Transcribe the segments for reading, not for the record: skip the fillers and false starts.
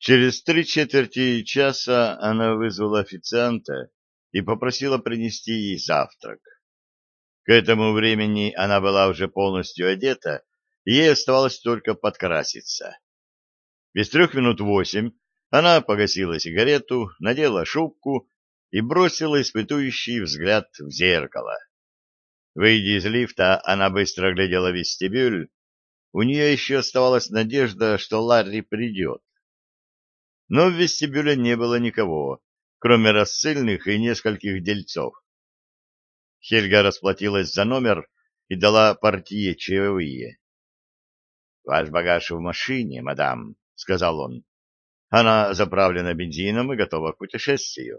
Через 3/4 часа она вызвала официанта и попросила принести ей завтрак. К этому времени она была уже полностью одета, и ей оставалось только подкраситься. Без 3 минут 8 она погасила сигарету, надела шубку и бросила испытующий взгляд в зеркало. Выйдя из лифта, она быстро оглядела вестибюль. У нее еще оставалась надежда, что Ларри придет. Но в вестибюле не было никого, кроме рассыльных и нескольких дельцов. Хельга расплатилась за номер и дала портье чаевые. — Ваш багаж в машине, мадам, — сказал он. — Она заправлена бензином и готова к путешествию.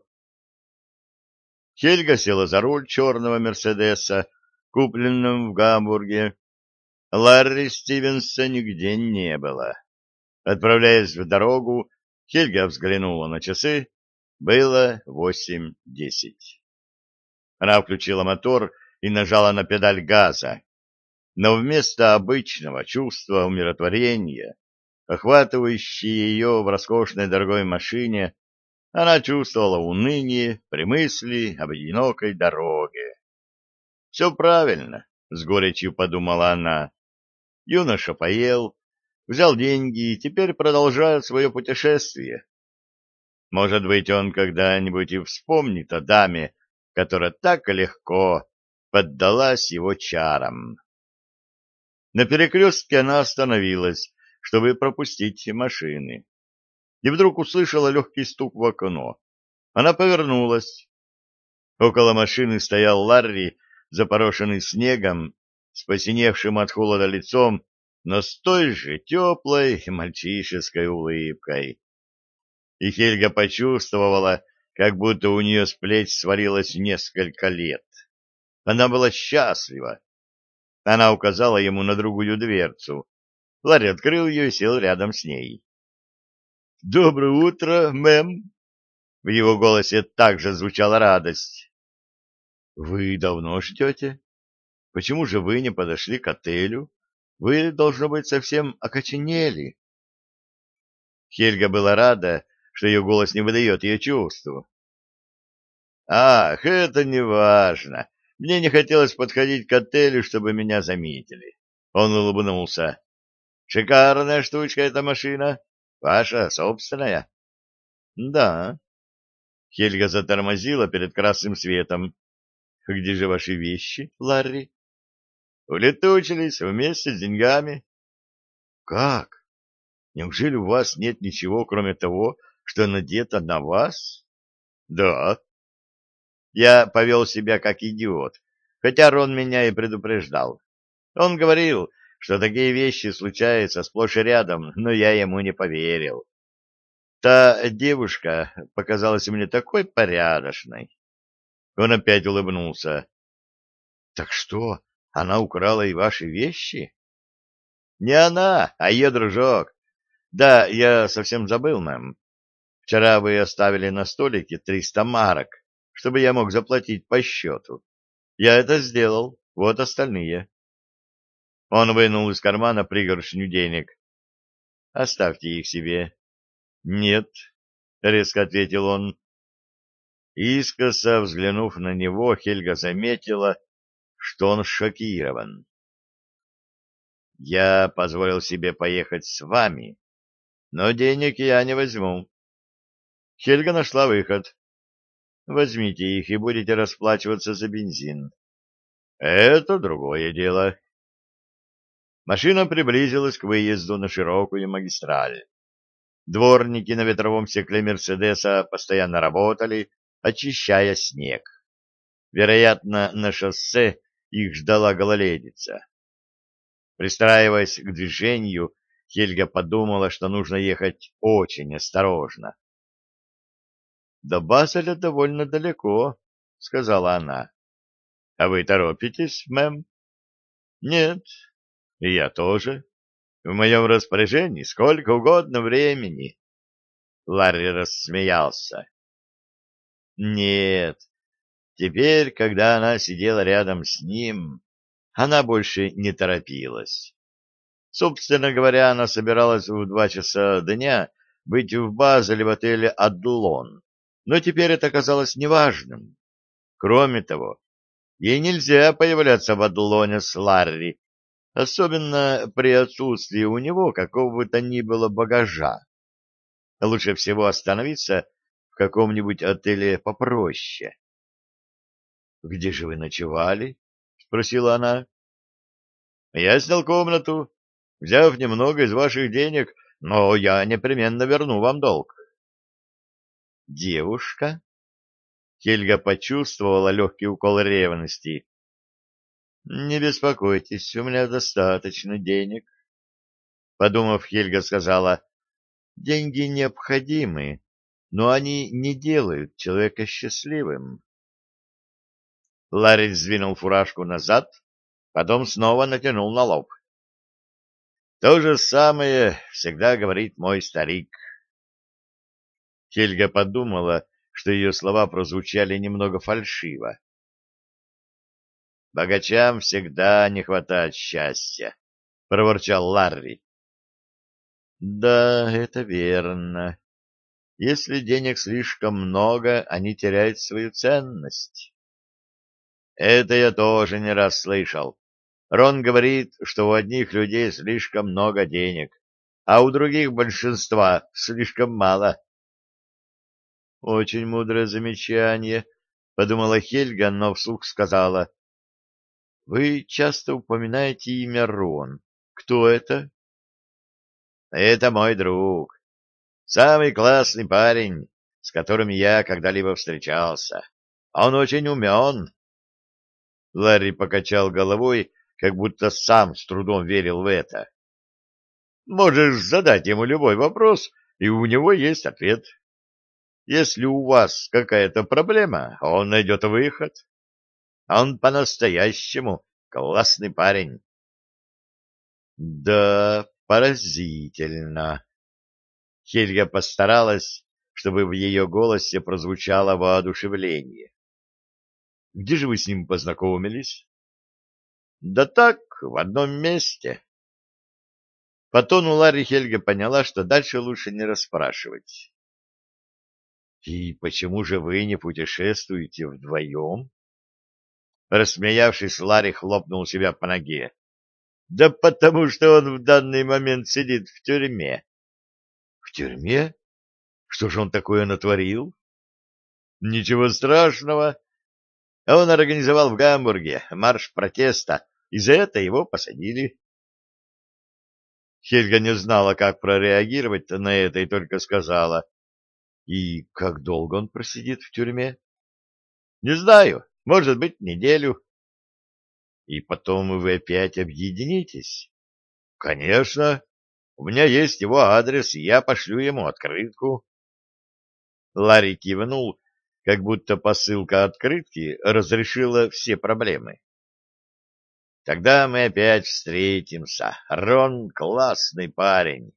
Хельга села за руль черного «Мерседеса», купленного в Гамбурге. Ларри Стивенса нигде не было. Отправляясь в дорогу, Хельга взглянула на часы. Было 8:10. Она включила мотор и нажала на педаль газа. Но вместо обычного чувства умиротворения, охватывающее ее в роскошной дорогой машине, она чувствовала уныние при мысли об одинокой дороге. «Все правильно», — с горечью подумала она. Юноша поел, взял деньги и теперь продолжает свое путешествие. Может быть, он когда-нибудь и вспомнит о даме, которая так легко поддалась его чарам. На перекрестке она остановилась, чтобы пропустить машины. И вдруг услышала легкий стук в окно. Она повернулась. Около машины стоял Ларри, запорошенный снегом, с посиневшим от холода лицом, но с той же теплой мальчишеской улыбкой. И Хельга почувствовала, как будто у нее с плеч свалилось несколько лет. Она была счастлива. Она указала ему на другую дверцу. Ларри открыл ее и сел рядом с ней. — Доброе утро, мэм! В его голосе также звучала радость. — Вы давно ждете? Почему же вы не подошли к отелю? Вы, должно быть, совсем окоченели. Хельга была рада, что ее голос не выдает ее чувства. «Ах, это не важно. Мне не хотелось подходить к отелю, чтобы меня заметили». Он улыбнулся. «Шикарная штучка эта машина. Ваша собственная?» «Да». Хельга затормозила перед красным светом. «Где же ваши вещи, Ларри?» «Улетучились вместе с деньгами». «Как? Неужели у вас нет ничего, кроме того, что надето на вас?» «Да». Я повел себя как идиот, хотя Рон меня и предупреждал. Он говорил, что такие вещи случаются сплошь и рядом, но я ему не поверил. Та девушка показалась мне такой порядочной. Он опять улыбнулся. — Так что, она украла и ваши вещи? — Не она, а ее дружок. Да, я совсем забыл, мэм. Вчера вы оставили на столике 300 марок, чтобы я мог заплатить по счету. Я это сделал, вот остальные. Он вынул из кармана пригоршню денег. Оставьте их себе. Нет, резко ответил он. Искоса взглянув на него, Хельга заметила, что он шокирован. Я позволил себе поехать с вами, но денег я не возьму. Хельга нашла выход. Возьмите их и будете расплачиваться за бензин. Это другое дело. Машина приблизилась к выезду на широкую магистраль. Дворники на ветровом стекле «Мерседеса» постоянно работали, очищая снег. Вероятно, на шоссе их ждала гололедица. Пристраиваясь к движению, Хельга подумала, что нужно ехать очень осторожно. «До Базеля довольно далеко», — сказала она. «А вы торопитесь, мэм?» «Нет, и я тоже. В моем распоряжении сколько угодно времени». Ларри рассмеялся. Нет, теперь, когда она сидела рядом с ним, она больше не торопилась. Собственно говоря, она собиралась в 2 часа дня быть в Базеле в отеле «Аддулон», но теперь это казалось неважным. Кроме того, ей нельзя появляться в Аддулоне с Ларри, особенно при отсутствии у него какого бы то ни было багажа. Лучше всего остановиться в каком-нибудь отеле попроще. — Где же вы ночевали? — спросила она. — Я снял комнату, взяв немного из ваших денег, но я непременно верну вам долг. — Девушка? Хельга почувствовала легкий укол ревности. — Не беспокойтесь, у меня достаточно денег. Подумав, Хельга сказала: деньги необходимы, но они не делают человека счастливым. Ларри сдвинул фуражку назад, потом снова натянул на лоб. То же самое всегда говорит мой старик. Хельга подумала, что ее слова прозвучали немного фальшиво. «Богачам всегда не хватает счастья», — проворчал Ларри. «Да, это верно. Если денег слишком много, они теряют свою ценность». «Это я тоже не раз слышал. Рон говорит, что у одних людей слишком много денег, а у других большинства слишком мало». «Очень мудрое замечание», — подумала Хельга, но вслух сказала: «Вы часто упоминаете имя Рон. Кто это?» «Это мой друг. Самый классный парень, с которым я когда-либо встречался. Он очень умен». Ларри покачал головой, как будто сам с трудом верил в это. «Можешь задать ему любой вопрос, и у него есть ответ. Если у вас какая-то проблема, он найдет выход. Он по-настоящему классный парень». «Да, поразительно». Хельга постаралась, чтобы в ее голосе прозвучало воодушевление. «Где же вы с ним познакомились?» «Да так, в одном месте». По тону Ларри Хельга поняла, что дальше лучше не расспрашивать. «И почему же вы не путешествуете вдвоем?» Рассмеявшись, Ларри хлопнул себя по ноге. «Да потому что он в данный момент сидит в тюрьме». «В тюрьме? Что же он такое натворил?» «Ничего страшного. Он организовал в Гамбурге марш протеста, и за это его посадили». Хельга не знала, как прореагировать на это, и только сказала: «И как долго он просидит в тюрьме?» «Не знаю, может быть, неделю». «И потом вы опять объединитесь?» «Конечно. У меня есть его адрес, и я пошлю ему открытку». Ларри кивнул, как будто посылка открытки разрешила все проблемы. «Тогда мы опять встретимся. Рон — классный парень».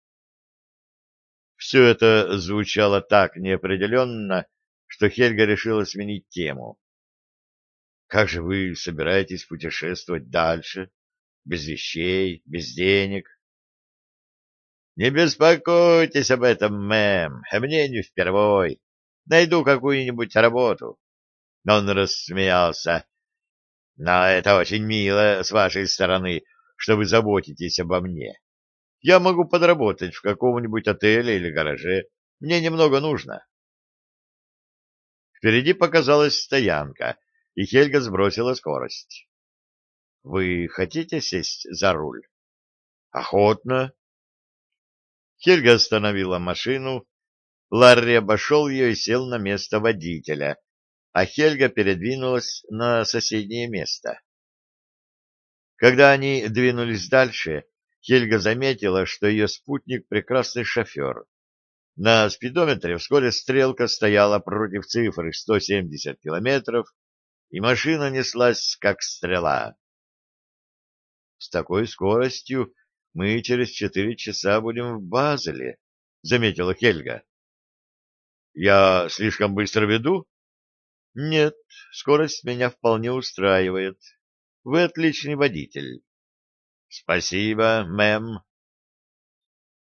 Все это звучало так неопределенно, что Хельга решила сменить тему. «Как же вы собираетесь путешествовать дальше? Без вещей, без денег?» «Не беспокойтесь об этом, мэм, мне не впервой. Найду какую-нибудь работу». Он рассмеялся. «Но это очень мило с вашей стороны, что вы заботитесь обо мне. Я могу подработать в каком-нибудь отеле или гараже. Мне немного нужно». Впереди показалась стоянка, и Хельга сбросила скорость. «Вы хотите сесть за руль?» «Охотно». Хельга остановила машину, Ларри обошел ее и сел на место водителя, а Хельга передвинулась на соседнее место. Когда они двинулись дальше, Хельга заметила, что ее спутник — прекрасный шофер. На спидометре вскоре стрелка стояла против цифры 170 километров, и машина неслась, как стрела. «С такой скоростью мы через 4 часа будем в Базеле», — заметила Хельга. «Я слишком быстро веду?» «Нет, скорость меня вполне устраивает. Вы отличный водитель». «Спасибо, мэм».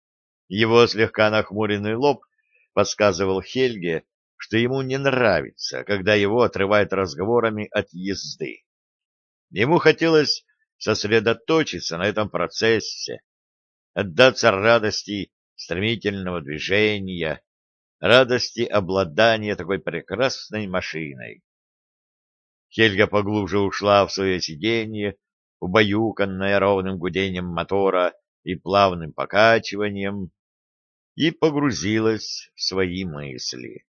Его слегка нахмуренный лоб подсказывал Хельге, что ему не нравится, когда его отрывают разговорами от езды. Ему хотелось сосредоточиться на этом процессе, отдаться радости стремительного движения, радости обладания такой прекрасной машиной. Хельга поглубже ушла в свое сиденье, убаюканное ровным гудением мотора и плавным покачиванием, и погрузилась в свои мысли.